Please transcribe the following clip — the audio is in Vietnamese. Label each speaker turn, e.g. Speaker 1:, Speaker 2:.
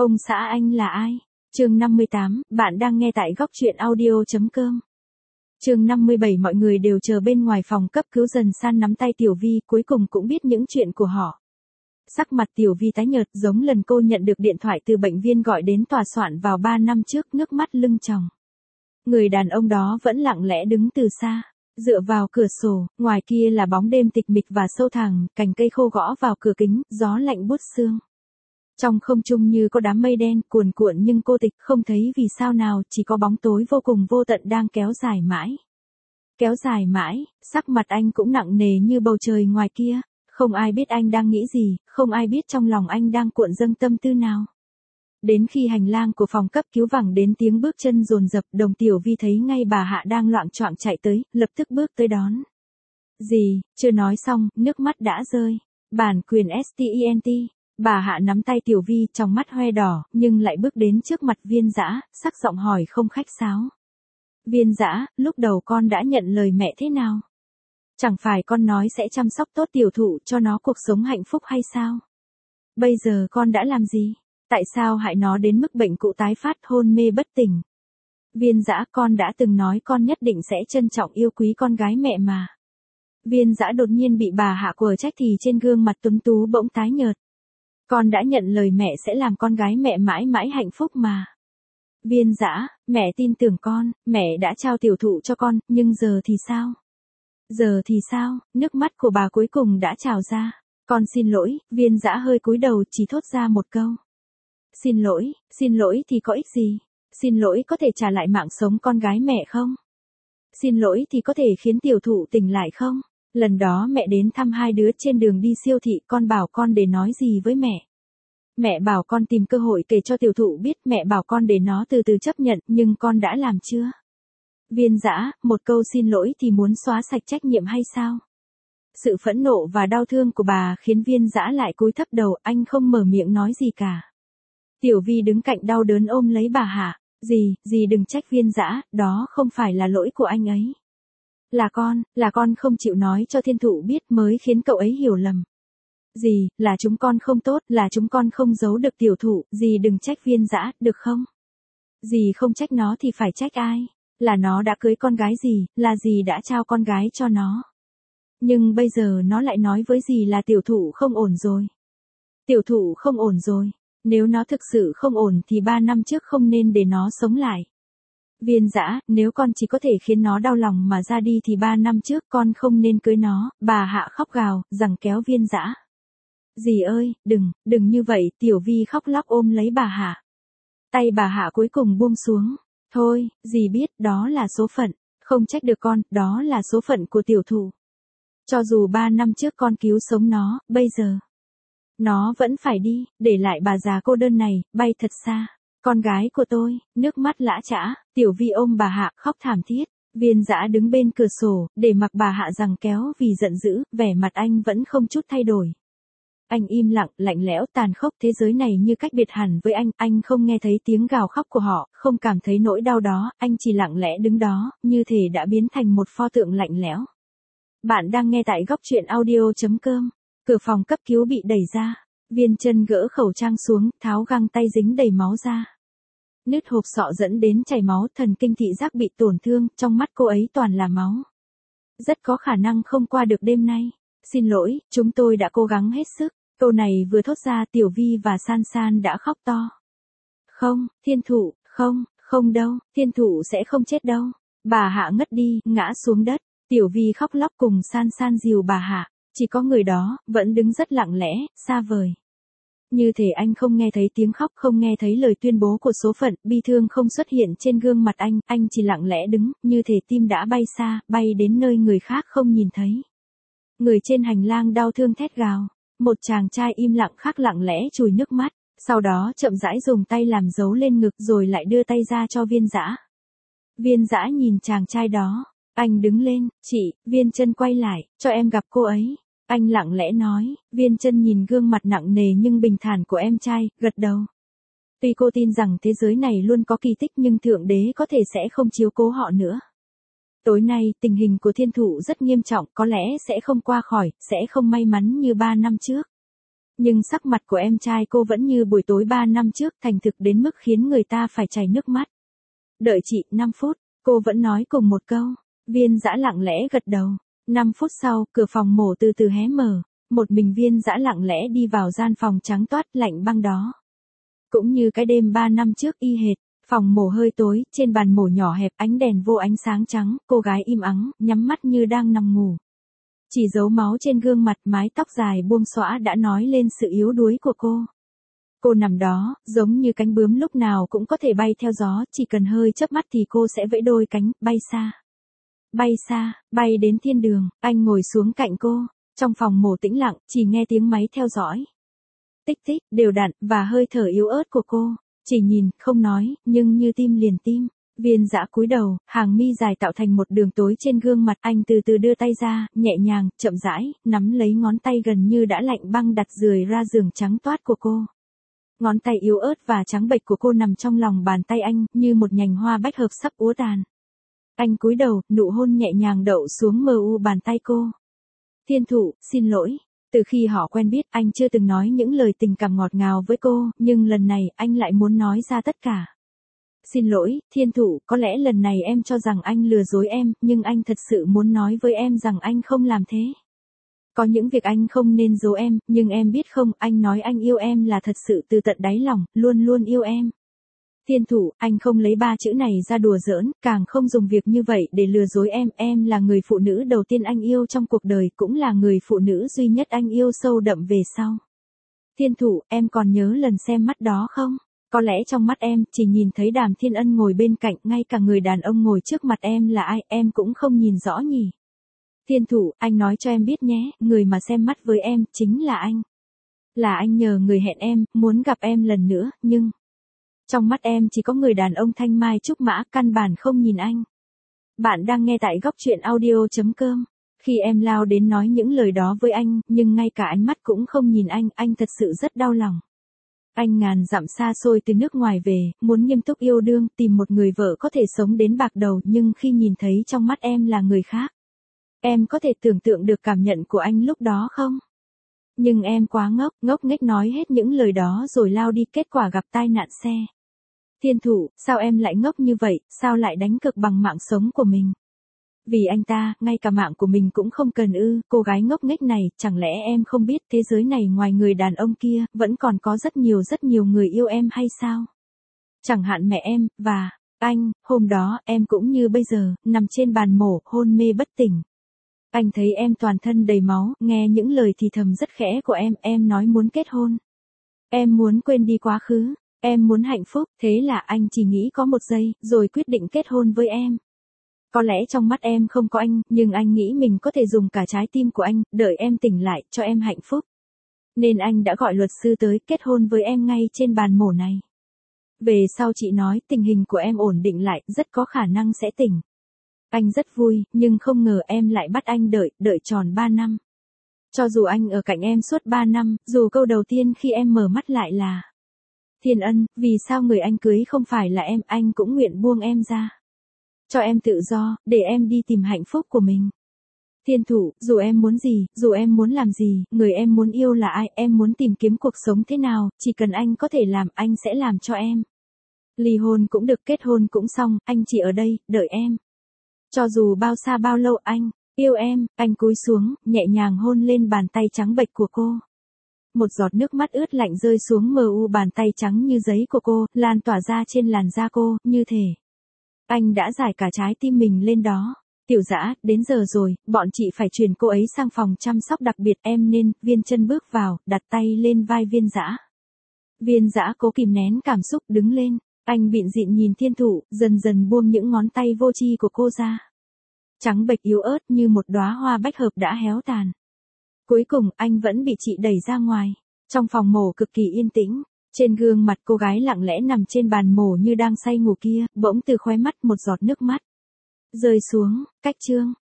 Speaker 1: Ông xã anh là ai? Chương 58, bạn đang nghe tại góc truyện audio.com. Chương 57 mọi người đều chờ bên ngoài phòng cấp cứu dần san nắm tay Tiểu Vi, cuối cùng cũng biết những chuyện của họ. Sắc mặt Tiểu Vi tái nhợt giống lần cô nhận được điện thoại từ bệnh viên gọi đến tòa soạn vào 3 năm trước, nước mắt lưng tròng. Người đàn ông đó vẫn lặng lẽ đứng từ xa, dựa vào cửa sổ, ngoài kia là bóng đêm tịch mịch và sâu thẳm, cành cây khô gõ vào cửa kính, gió lạnh buốt xương. Trong không trung như có đám mây đen cuồn cuộn nhưng cô tịch không thấy vì sao nào, chỉ có bóng tối vô cùng vô tận đang kéo dài mãi. Kéo dài mãi, sắc mặt anh cũng nặng nề như bầu trời ngoài kia, không ai biết anh đang nghĩ gì, không ai biết trong lòng anh đang cuộn dâng tâm tư nào. Đến khi hành lang của phòng cấp cứu vẳng đến tiếng bước chân dồn dập, Đồng Tiểu Vi thấy ngay bà Hạ đang loạng choạng chạy tới, lập tức bước tới đón. Gì, chưa nói xong, nước mắt đã rơi. Bản quyền STENT. Bà Hạ nắm tay Tiểu Vi, trong mắt hoe đỏ, nhưng lại bước đến trước mặt Viên Dã, sắc giọng hỏi không khách sáo. Viên Dã, lúc đầu con đã nhận lời mẹ thế nào? Chẳng phải con nói sẽ chăm sóc tốt Tiểu Thụ cho nó cuộc sống hạnh phúc hay sao? Bây giờ con đã làm gì? Tại sao hại nó đến mức bệnh cũ tái phát, hôn mê bất tỉnh? Viên Dã, con đã từng nói con nhất định sẽ trân trọng yêu quý con gái mẹ mà. Viên Dã đột nhiên bị bà Hạ quở trách thì trên gương mặt tuấn tú bỗng tái nhợt. Con đã nhận lời mẹ sẽ làm con gái mẹ mãi mãi hạnh phúc mà. Viên Dã, mẹ tin tưởng con, mẹ đã trao Tiểu Thụ cho con, nhưng giờ thì sao? Giờ thì sao? Nước mắt của bà cuối cùng đã trào ra. Con xin lỗi. Viên Dã hơi cúi đầu chỉ thốt ra một câu. Xin lỗi thì có ích gì? Xin lỗi có thể trả lại mạng sống con gái mẹ không? Xin lỗi thì có thể khiến Tiểu Thụ tỉnh lại không? Lần đó mẹ đến thăm hai đứa trên đường đi siêu thị, con bảo con để nói gì với mẹ? Mẹ bảo con tìm cơ hội kể cho Tiểu Thụ biết, mẹ bảo con để nó từ từ chấp nhận, nhưng con đã làm chưa? Viên Dã, một câu xin lỗi thì muốn xóa sạch trách nhiệm hay sao? Sự phẫn nộ và đau thương của bà khiến Viên Dã lại cúi thấp đầu, anh không mở miệng nói gì cả. Tiểu Vi đứng cạnh đau đớn ôm lấy bà Hạ. Dì đừng trách Viên Dã, đó không phải là lỗi của anh ấy. Là con không chịu nói cho Thiên Thụ biết mới khiến cậu ấy hiểu lầm. Dì, là chúng con không tốt, là chúng con không giấu được Tiểu Thụ, dì đừng trách Viên Dã, được không? Dì không trách nó thì phải trách ai? Là nó đã cưới con gái dì, là dì đã trao con gái cho nó. Nhưng bây giờ nó lại nói với dì là Tiểu Thụ không ổn rồi. Tiểu Thụ không ổn rồi. Nếu nó thực sự không ổn thì 3 năm trước không nên để nó sống lại. Viên Dã, nếu con chỉ có thể khiến nó đau lòng mà ra đi thì 3 năm trước con không nên cưới nó. Bà Hạ khóc gào, giằng kéo Viên Dã. Dì ơi, đừng như vậy. Tiểu Vi khóc lóc ôm lấy bà Hạ. Tay bà Hạ cuối cùng buông xuống. Thôi, dì biết đó là số phận, không trách được con, đó là số phận của Tiểu Thụ. Cho dù 3 năm trước con cứu sống nó, bây giờ nó vẫn phải đi, để lại bà già cô đơn này, bay thật xa. Con gái của tôi, nước mắt lã chã, Tiểu Vi ôm bà Hạ khóc thảm thiết. Viên Dã đứng bên cửa sổ, để mặc bà Hạ giằng kéo vì giận dữ, vẻ mặt anh vẫn không chút thay đổi. Anh im lặng, lạnh lẽo, tàn khốc, thế giới này như cách biệt hẳn với anh không nghe thấy tiếng gào khóc của họ, không cảm thấy nỗi đau đó, anh chỉ lặng lẽ đứng đó, như thể đã biến thành một pho tượng lạnh lẽo. Bạn đang nghe tại góc truyện audio.com. Cửa phòng cấp cứu bị đẩy ra. Viên Chân gỡ khẩu trang xuống, tháo găng tay dính đầy máu ra. Nứt hộp sọ dẫn đến chảy máu, thần kinh thị giác bị tổn thương, trong mắt cô ấy toàn là máu. Rất có khả năng không qua được đêm nay. Xin lỗi, chúng tôi đã cố gắng hết sức. Câu này vừa thốt ra, Tiểu Vi và San San đã khóc to. Không, Thiên Thụ, không đâu, Thiên Thụ sẽ không chết đâu. Bà Hạ ngất đi, ngã xuống đất. Tiểu Vi khóc lóc cùng San San dìu bà Hạ. Chỉ có người đó, vẫn đứng rất lặng lẽ, xa vời. Như thể anh không nghe thấy tiếng khóc, không nghe thấy lời tuyên bố của số phận, bi thương không xuất hiện trên gương mặt anh chỉ lặng lẽ đứng, như thể tim đã bay xa, bay đến nơi người khác không nhìn thấy. Người trên hành lang đau thương thét gào. Một chàng trai im lặng khác lặng lẽ chùi nước mắt, sau đó chậm rãi dùng tay làm dấu lên ngực rồi lại đưa tay ra cho Viên Dã. Viên Dã nhìn chàng trai đó, anh đứng lên, chị, Viên Chân quay lại, cho em gặp cô ấy. Anh lặng lẽ nói. Viên Chân nhìn gương mặt nặng nề nhưng bình thản của em trai, gật đầu. Tuy cô tin rằng thế giới này luôn có kỳ tích nhưng Thượng Đế có thể sẽ không chiếu cố họ nữa. Tối nay, tình hình của Thiên Thụ rất nghiêm trọng, có lẽ sẽ không qua khỏi, sẽ không may mắn như 3 năm trước. Nhưng sắc mặt của em trai cô vẫn như buổi tối 3 năm trước, thành thực đến mức khiến người ta phải chảy nước mắt. Đợi chị 5 phút, cô vẫn nói cùng một câu. Viên Dã lặng lẽ gật đầu. 5 phút sau, cửa phòng mổ từ từ hé mở. Một mình Viên Dã lặng lẽ đi vào gian phòng trắng toát lạnh băng đó. Cũng như cái đêm 3 năm trước y hệt, phòng mổ hơi tối, trên bàn mổ nhỏ hẹp ánh đèn vô ánh sáng trắng, cô gái im ắng, nhắm mắt như đang nằm ngủ. Chỉ dấu máu trên gương mặt, mái tóc dài buông xõa đã nói lên sự yếu đuối của cô. Cô nằm đó, giống như cánh bướm lúc nào cũng có thể bay theo gió, chỉ cần hơi chớp mắt thì cô sẽ vẫy đôi cánh, bay xa. Bay xa, bay đến thiên đường. Anh ngồi xuống cạnh cô. Trong phòng mổ tĩnh lặng, chỉ nghe tiếng máy theo dõi. Tích tích, đều đặn, và hơi thở yếu ớt của cô. Chỉ nhìn, không nói, nhưng như tim liền tim. Viên Dã cúi đầu, hàng mi dài tạo thành một đường tối trên gương mặt. Anh từ từ đưa tay ra, nhẹ nhàng, chậm rãi, nắm lấy ngón tay gần như đã lạnh băng đặt rười ra giường trắng toát của cô. Ngón tay yếu ớt và trắng bệch của cô nằm trong lòng bàn tay anh, như một nhành hoa bách hợp sắp úa tàn. Anh cúi đầu, nụ hôn nhẹ nhàng đậu xuống mờ u bàn tay cô. Thiên Thụ, xin lỗi. Từ khi họ quen biết, anh chưa từng nói những lời tình cảm ngọt ngào với cô, nhưng lần này, anh lại muốn nói ra tất cả. Xin lỗi, Thiên Thụ, có lẽ lần này em cho rằng anh lừa dối em, nhưng anh thật sự muốn nói với em rằng anh không làm thế. Có những việc anh không nên giấu em, nhưng em biết không, anh nói anh yêu em là thật sự từ tận đáy lòng, luôn luôn yêu em. Thiên Thụ, anh không lấy 3 chữ này ra đùa giỡn, càng không dùng việc như vậy để lừa dối em là người phụ nữ đầu tiên anh yêu trong cuộc đời, cũng là người phụ nữ duy nhất anh yêu sâu đậm về sau. Thiên Thụ, em còn nhớ lần xem mắt đó không? Có lẽ trong mắt em, chỉ nhìn thấy Đàm Thiên Ân ngồi bên cạnh, ngay cả người đàn ông ngồi trước mặt em là ai, em cũng không nhìn rõ nhỉ. Thiên Thụ, anh nói cho em biết nhé, người mà xem mắt với em, chính là anh. Là anh nhờ người hẹn em, muốn gặp em lần nữa, nhưng... Trong mắt em chỉ có người đàn ông thanh mai trúc mã, căn bản không nhìn anh. Bạn đang nghe tại góc truyện audio.com. Khi em lao đến nói những lời đó với anh, nhưng ngay cả ánh mắt cũng không nhìn anh thật sự rất đau lòng. Anh ngàn dặm xa xôi từ nước ngoài về, muốn nghiêm túc yêu đương, tìm một người vợ có thể sống đến bạc đầu, nhưng khi nhìn thấy trong mắt em là người khác. Em có thể tưởng tượng được cảm nhận của anh lúc đó không? Nhưng em quá ngốc nghếch nói hết những lời đó rồi lao đi, kết quả gặp tai nạn xe. Thiên Thụ, sao em lại ngốc như vậy, sao lại đánh cược bằng mạng sống của mình? Vì anh ta, ngay cả mạng của mình cũng không cần ư? Cô gái ngốc nghếch này, chẳng lẽ em không biết thế giới này ngoài người đàn ông kia, vẫn còn có rất nhiều người yêu em hay sao? Chẳng hạn mẹ em, và anh, hôm đó, em cũng như bây giờ, nằm trên bàn mổ, hôn mê bất tỉnh. Anh thấy em toàn thân đầy máu, nghe những lời thì thầm rất khẽ của em nói muốn kết hôn. Em muốn quên đi quá khứ, em muốn hạnh phúc, thế là anh chỉ nghĩ có 1 giây, rồi quyết định kết hôn với em. Có lẽ trong mắt em không có anh, nhưng anh nghĩ mình có thể dùng cả trái tim của anh, đợi em tỉnh lại, cho em hạnh phúc. Nên anh đã gọi luật sư tới, kết hôn với em ngay trên bàn mổ này. Về sau chị nói tình hình của em ổn định lại, rất có khả năng sẽ tỉnh. Anh rất vui, nhưng không ngờ em lại bắt anh đợi tròn 3 năm. Cho dù anh ở cạnh em suốt 3 năm, dù câu đầu tiên khi em mở mắt lại là Thiên Ân, vì sao người anh cưới không phải là em, anh cũng nguyện buông em ra. Cho em tự do, để em đi tìm hạnh phúc của mình. Thiên Thụ, dù em muốn gì, dù em muốn làm gì, người em muốn yêu là ai, em muốn tìm kiếm cuộc sống thế nào, chỉ cần anh có thể làm, anh sẽ làm cho em. Ly hôn cũng được, kết hôn cũng xong, anh chỉ ở đây, đợi em. Cho dù bao xa bao lâu anh yêu em, anh cúi xuống, nhẹ nhàng hôn lên bàn tay trắng bệch của cô. Một giọt nước mắt ướt lạnh rơi xuống mờ u bàn tay trắng như giấy của cô, lan tỏa ra trên làn da cô, như thể anh đã giải cả trái tim mình lên đó. Tiểu Dã, đến giờ rồi, bọn chị phải chuyển cô ấy sang phòng chăm sóc đặc biệt, em nên. Viên Chân bước vào, đặt tay lên vai Viên Dã. Viên Dã cố kìm nén cảm xúc, đứng lên. Anh bịn dịn nhìn Thiên Thụ, dần dần buông những ngón tay vô tri của cô ra. Trắng bệch yếu ớt như một đóa hoa bách hợp đã héo tàn. Cuối cùng, anh vẫn bị chị đẩy ra ngoài. Trong phòng mổ cực kỳ yên tĩnh, trên gương mặt cô gái lặng lẽ nằm trên bàn mổ như đang say ngủ kia, bỗng từ khóe mắt một giọt nước mắt rơi xuống. Cách chương